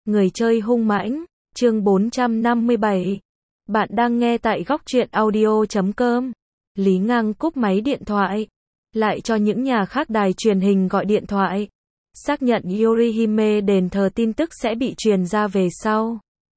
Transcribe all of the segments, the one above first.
Người chơi hung mãnh, chương 457. Bạn đang nghe tại góc truyện audio.com. Lý Ngang cúp máy điện thoại, lại cho những nhà khác đài truyền hình gọi điện thoại, xác nhận Yorihime đền thờ tin tức sẽ bị truyền ra về sau.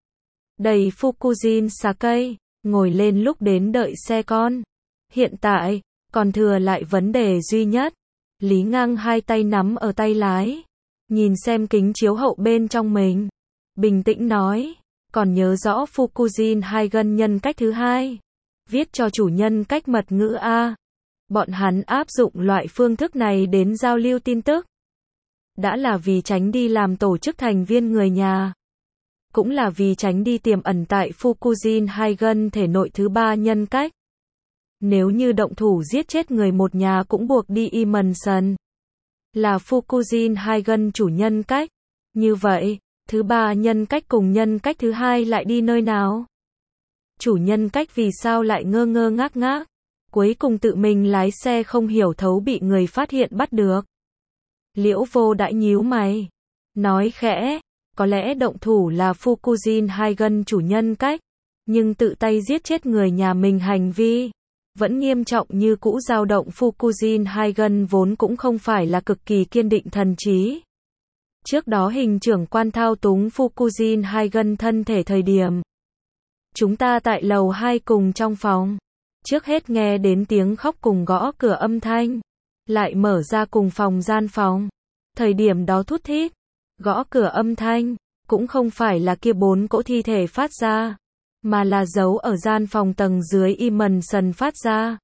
Đầy Fukujin Sakai, ngồi lên lúc đến đợi xe con. Hiện tại, còn thừa lại vấn đề duy nhất. Lý Ngang hai tay nắm ở tay lái, nhìn xem kính chiếu hậu bên trong mình, bình tĩnh nói, còn nhớ rõ Fukujin Hygen nhân cách thứ hai, viết cho chủ nhân cách mật ngữ A. Bọn hắn áp dụng loại phương thức này đến giao lưu tin tức. Đã là vì tránh đi làm tổ chức thành viên người nhà, cũng là vì tránh đi tiềm ẩn tại Fukujin Hygen thể nội thứ ba nhân cách. Nếu như động thủ giết chết người một nhà cũng buộc đi Emerson, là Fukujin Hygen chủ nhân cách. Như vậy, thứ ba nhân cách cùng nhân cách thứ hai lại đi nơi nào? Chủ nhân cách vì sao lại ngơ ngơ ngác ngác, cuối cùng tự mình lái xe không hiểu thấu bị người phát hiện bắt được. Liễu Vô Đãi nhíu mày, nói khẽ, có lẽ động thủ là Fukujin Hygen chủ nhân cách, nhưng tự tay giết chết người nhà mình hành vi vẫn nghiêm trọng như cũ dao động. Fukujin Hygen vốn cũng không phải là cực kỳ kiên định thần trí. Trước đó hình trưởng quan thao túng Fukujin Hygen thân thể thời điểm chúng ta tại lầu 2 cùng trong phòng, trước hết nghe đến tiếng khóc cùng gõ cửa âm thanh, lại mở ra cùng phòng gian phòng. Thời điểm đó thút thít, gõ cửa âm thanh, cũng không phải là kia 4 cỗ thi thể phát ra, mà là giấu ở gian phòng tầng dưới Emerson phát ra.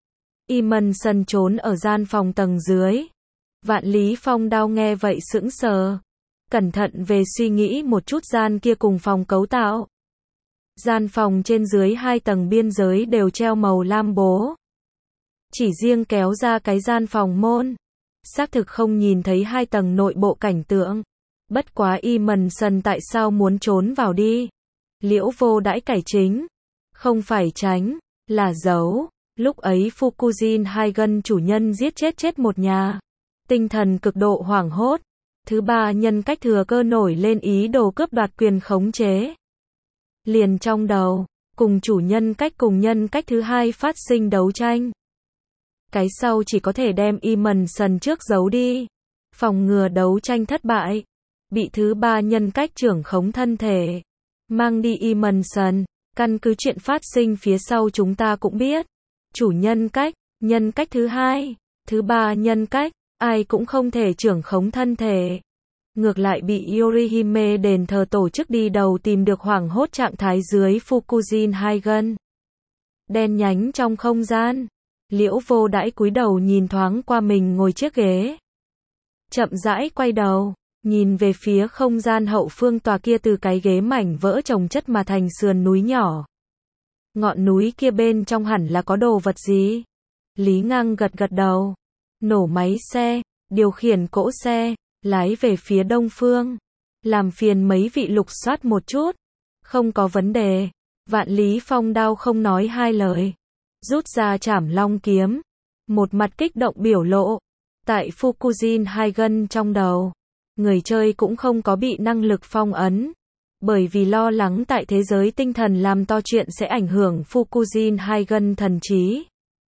Emerson trốn ở gian phòng tầng dưới. Vạn Lý Phong Đao nghe vậy sững sờ, cẩn thận về suy nghĩ một chút gian kia cùng phòng cấu tạo. Gian phòng trên dưới 2 tầng biên giới đều treo màu lam bố. Chỉ riêng kéo ra cái gian phòng môn, xác thực không nhìn thấy 2 tầng nội bộ cảnh tượng. Bất quá Emerson tại sao muốn trốn vào đi? Liễu Vô Đãi cải chính, không phải tránh, là giấu. Lúc ấy Fukujin Hygen chủ nhân giết chết một nhà, tinh thần cực độ hoảng hốt. Thứ ba nhân cách thừa cơ nổi lên ý đồ cướp đoạt quyền khống chế. Liền trong đầu, cùng chủ nhân cách cùng nhân cách thứ hai phát sinh đấu tranh. Cái sau chỉ có thể đem Emerson trước giấu đi, phòng ngừa đấu tranh thất bại, bị thứ ba nhân cách trưởng khống thân thể, mang đi Emerson. Căn cứ chuyện phát sinh phía sau chúng ta cũng biết, chủ nhân cách thứ hai, thứ ba nhân cách, ai cũng không thể trưởng khống thân thể. Ngược lại bị Yorihime đền thờ tổ chức đi đầu tìm được hoảng hốt trạng thái dưới Fukujin Hygen. Đen nhánh trong không gian, Liễu Vô Đãi cúi đầu nhìn thoáng qua mình ngồi chiếc ghế. Chậm rãi quay đầu, nhìn về phía không gian hậu phương tòa kia từ cái ghế mảnh vỡ chồng chất mà thành sườn núi nhỏ. Ngọn núi kia bên trong hẳn là có đồ vật gì? Lý Ngang gật đầu, nổ máy xe, điều khiển cỗ xe, lái về phía đông phương. Làm phiền mấy vị lục soát một chút. Không có vấn đề. Vạn Lý Phong Đao không nói hai lời, rút ra Trảm Long kiếm, một mặt kích động biểu lộ. Tại Fukujin Hygen trong đầu, người chơi cũng không có bị năng lực phong ấn, bởi vì lo lắng tại thế giới tinh thần làm to chuyện sẽ ảnh hưởng Fukujin Hygen thần trí.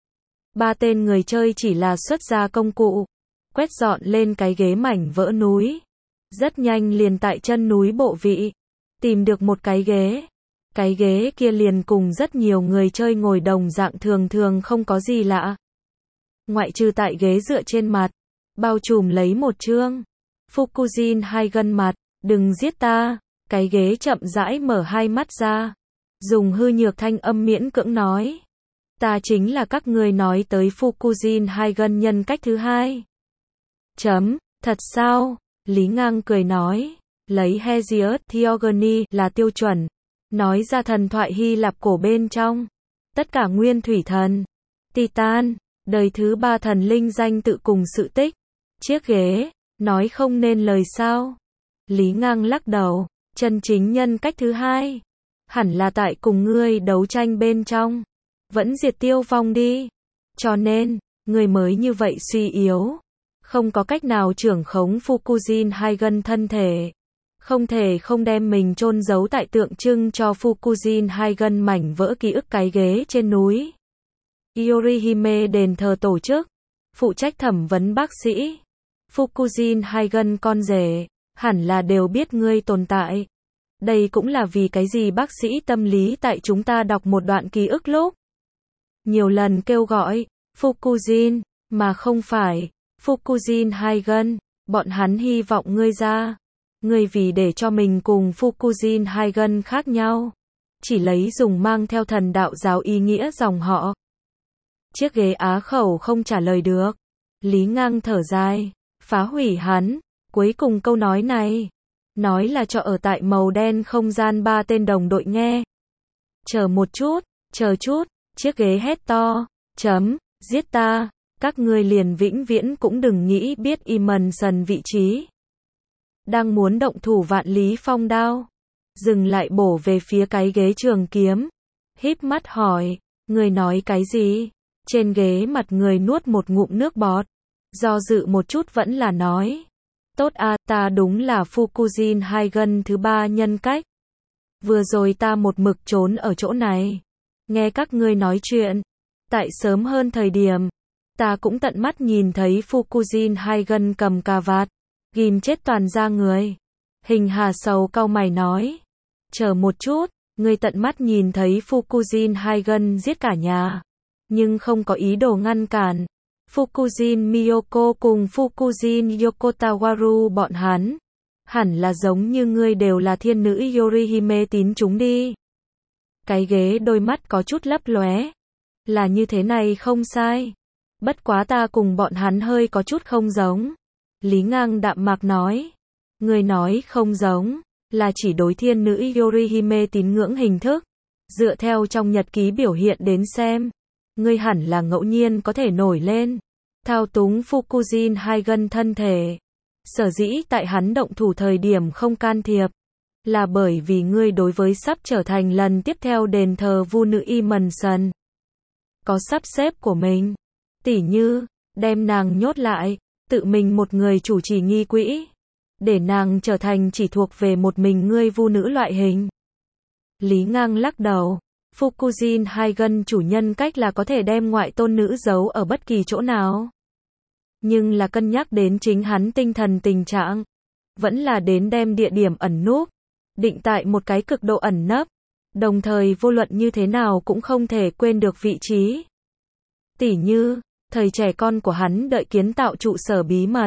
Ba tên người chơi chỉ là xuất ra công cụ, quét dọn lên cái ghế mảnh vỡ núi. Rất nhanh liền tại chân núi bộ vị, tìm được một cái ghế. Cái ghế kia liền cùng rất nhiều người chơi ngồi đồng dạng thường không có gì lạ. Ngoại trừ tại ghế dựa trên mặt, bao trùm lấy một chương Fukujin Hygen mặt, đừng giết ta. Cái ghế chậm rãi mở hai mắt ra, dùng hư nhược thanh âm miễn cưỡng nói, ta chính là các ngươi nói tới Fukujin Hygen nhân cách thứ hai. Thật sao? Lý Ngang cười nói, lấy Hesiod Theogony là tiêu chuẩn, nói ra thần thoại Hy Lạp cổ bên trong. Tất cả nguyên thủy thần, Titan, đời thứ ba thần linh danh tự cùng sự tích. Chiếc ghế, nói không nên lời sao? Lý Ngang lắc đầu, chân chính nhân cách thứ hai, hẳn là tại cùng ngươi đấu tranh bên trong, vẫn diệt tiêu vong đi. Cho nên, ngươi mới như vậy suy yếu, không có cách nào trưởng khống Fukujin Hygen thân thể, Không thể không đem mình chôn giấu tại tượng trưng cho Fukujin Haigen mảnh vỡ ký ức cái ghế trên núi. Yorihime đền thờ tổ chức, phụ trách thẩm vấn bác sĩ. Fukujin Haigen con rể, hẳn là đều biết ngươi tồn tại. Đây cũng là vì cái gì bác sĩ tâm lý tại chúng ta đọc một đoạn ký ức lúc nhiều lần kêu gọi Fukujin, mà không phải Fukujin Haigen. Bọn hắn hy vọng ngươi ra. Ngươi vì để cho mình cùng Fukujin Haigen khác nhau, chỉ lấy dùng mang theo thần đạo giáo ý nghĩa dòng họ. Chiếc ghế á khẩu không trả lời được. Lý Ngang thở dài, phá hủy hắn. Cuối cùng câu nói này, nói là cho ở tại màu đen không gian 3 tên đồng đội nghe. Chờ một chút, chờ chút, chiếc ghế hét to, giết ta, các ngươi liền vĩnh viễn cũng đừng nghĩ biết Emerson vị trí. Đang muốn động thủ Vạn Lý Phong đao, dừng lại bổ về phía cái ghế trường kiếm, híp mắt hỏi, người nói cái gì? Trên ghế mặt người nuốt một ngụm nước bọt, do dự một chút vẫn là nói, tốt à, ta đúng là Fukujin Haigen thứ 3 nhân cách. Vừa rồi ta một mực trốn ở chỗ này, nghe các ngươi nói chuyện. Tại sớm hơn thời điểm, ta cũng tận mắt nhìn thấy Fukujin Haigen cầm cà vạt, ghim chết toàn ra người. Hình Hà Sầu cau mày nói, chờ một chút, ngươi tận mắt nhìn thấy Fukujin Haigen giết cả nhà, nhưng không có ý đồ ngăn cản. Fukujin Miyoko cùng Fukujin Yokotawaru bọn hắn, hẳn là giống như ngươi đều là thiên nữ Yorihime tín chúng đi. Cái ghế đôi mắt có chút lấp lóe. Là như thế này không sai. Bất quá ta cùng bọn hắn hơi có chút không giống. Lý Ngang đạm mạc nói. Người nói không giống, là chỉ đối thiên nữ Yorihime tín ngưỡng hình thức. Dựa theo trong nhật ký biểu hiện đến xem, ngươi hẳn là ngẫu nhiên có thể nổi lên, thao túng Fukujin Haigen thân thể. Sở dĩ tại hắn động thủ thời điểm không can thiệp, là bởi vì ngươi đối với sắp trở thành lần tiếp theo đền thờ vu nữ Emerson có sắp xếp của mình. Tỉ như, đem nàng nhốt lại, tự mình một người chủ trì nghi quỹ, để nàng trở thành chỉ thuộc về một mình ngươi vu nữ loại hình. Lý Ngang lắc đầu, Fukujin Haigen chủ nhân cách là có thể đem ngoại tôn nữ giấu ở bất kỳ chỗ nào. Nhưng là cân nhắc đến chính hắn tinh thần tình trạng, vẫn là đến đem địa điểm ẩn núp, định tại một cái cực độ ẩn nấp, đồng thời vô luận như thế nào cũng không thể quên được vị trí. Tỉ như, thời trẻ con của hắn đợi kiến tạo trụ sở bí mật.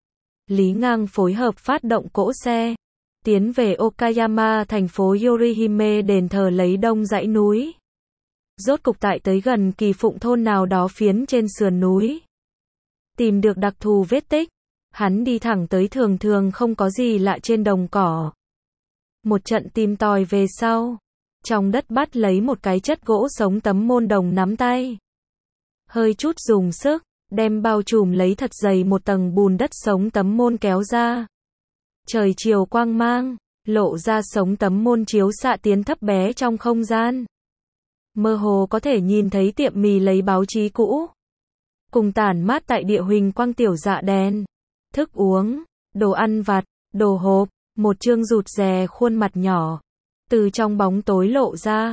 Lý Ngang phối hợp phát động cỗ xe, tiến về Okayama thành phố Yorihime đền thờ lấy đông dãy núi. Rốt cục tại tới gần Kỳ Phụng thôn nào đó phiến trên sườn núi. Tìm được đặc thù vết tích, hắn đi thẳng tới thường thường không có gì lạ trên đồng cỏ. Một trận tìm tòi về sau, trong đất bắt lấy một cái chất gỗ sống tấm môn đồng nắm tay. Hơi chút dùng sức, đem bao trùm lấy thật dày một tầng bùn đất sống tấm môn kéo ra. Trời chiều quang mang, lộ ra sống tấm môn chiếu xạ tiến thấp bé trong không gian. Mơ hồ có thể nhìn thấy tiệm mì lấy báo chí cũ, cùng tản mát tại địa huỳnh quang tiểu dạ đèn, thức uống, đồ ăn vặt, đồ hộp, một chương rụt rè khuôn mặt nhỏ, từ trong bóng tối lộ ra.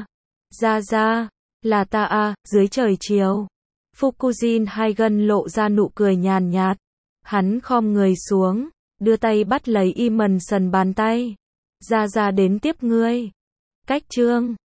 Ra, là ta à, dưới trời chiều. Fukujin Haigen lộ ra nụ cười nhàn nhạt. Hắn khom người xuống, đưa tay bắt lấy Emerson bàn tay. Ra đến tiếp ngươi. Cách chương